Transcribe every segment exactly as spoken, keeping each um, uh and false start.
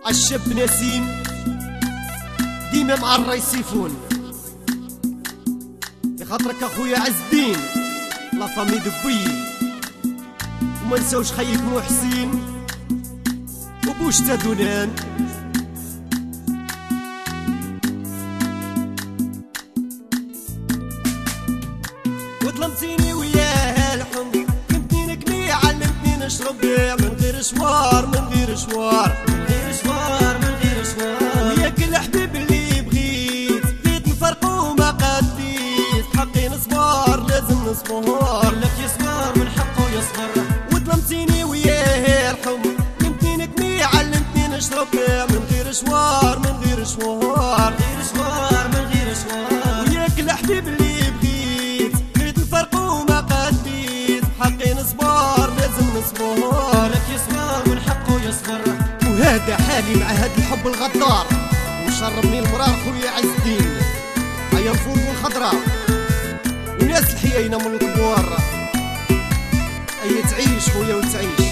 عالشاب نسيم ديما مع الريسيفون لخاطرك اخويا عز الدين لا فامي دبي وما نساوش خيك محسين وبوش تادونان وظلمتيني وياه الحب كنتني نكني علمتني نشرب بيع من غير شوار من غير شوار من غير شوار من غير شوار وياك الحبيب اللي بغيت بغيت نفرقو ما قديت حقي نصبر لازم نصبر لك يصبر من حقه يصبر وظلمتيني وياه الحب كنتني نكني علمتني نشرب بيع من غير شوار من غير شوار من غير شوار من غير شوار وياك الحبيب اللي حقي نصبر لازم نصبر لك يصبر من حقه يصبر وهذا حالي مع هذا الحب الغدار وشربني المرار خويا عز الدين هيا الفول والخضراء وناس الحيينه من الكبار هيا تعيش خويا وتعيش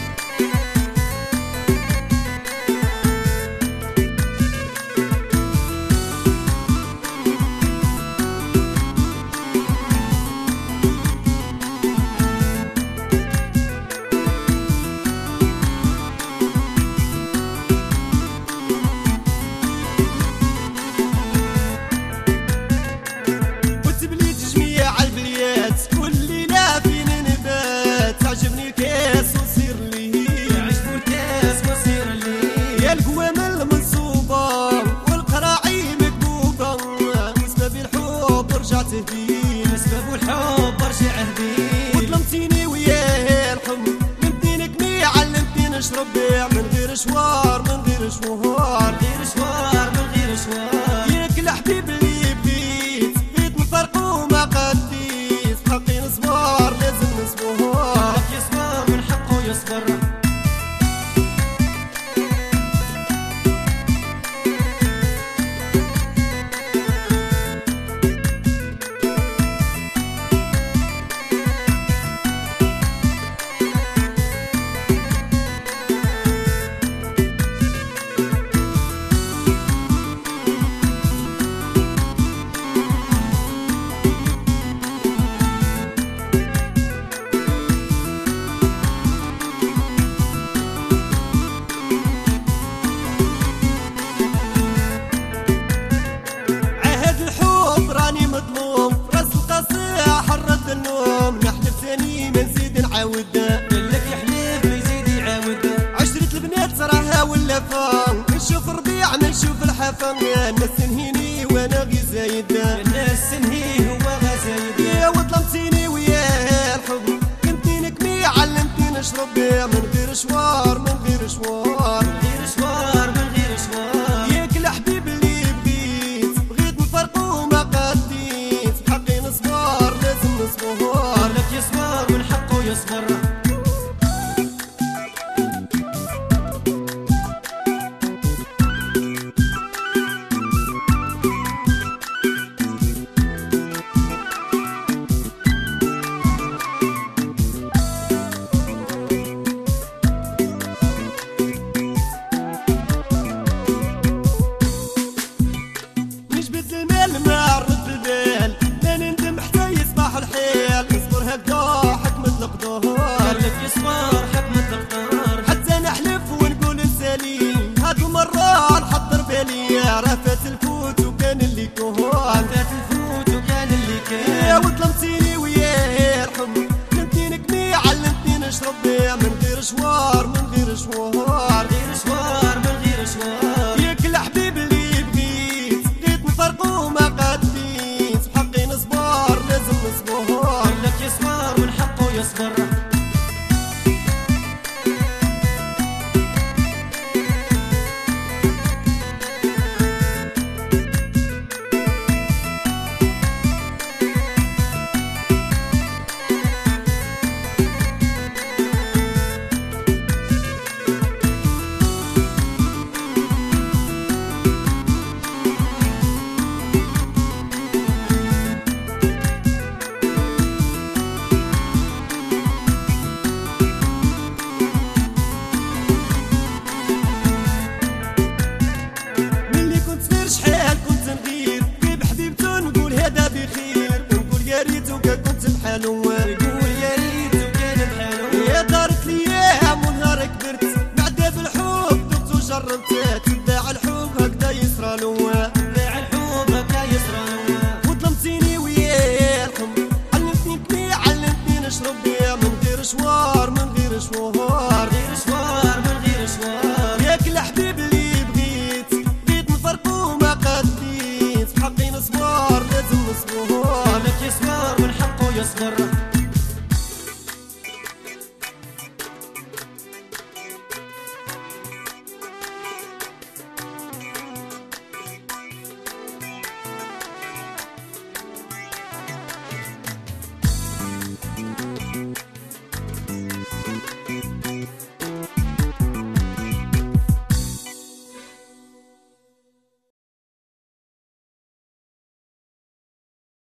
اسباب الحب برجع هدي وظلمتيني وياه الحب كنتي نكني علمتني نشرب بيع من غير شوار من غير شوار من غير شوار من غير شوار ياك الحبيب اللي بغيت بغيت نفرقو ما قديت حقي نصبر لازم نصبر لك يصبر من حقه يصبر قالك يحلف ما يزيد يعاود عشرة البنات صراحة ولا فان نشوف ربيع ما نشوف الحفا الناس تنهيني وانا غي زايد الناس تنهيه هو غزايد يا وظلمتيني وياه الحب كنتي نكمي علمتني نشرب بيع من غير شوار من غير شوار من غير شوار من غير شوار ياك الحبيب اللي بغيت بغيت نفرقو ما قديت حقي نصبر لازم نصبر لك يصبر من حقه يصبر قالك يصبر حكمة القدر حتى نحلف ونقول السليم هاد المرة نحضر بالي رافات الفوت وكان اللي كهون رافات الفوت وكان اللي كان يا وظلمتيني وياه الحب كنتي نكني علمتني نشرب بيع من غير شوار من غير شوار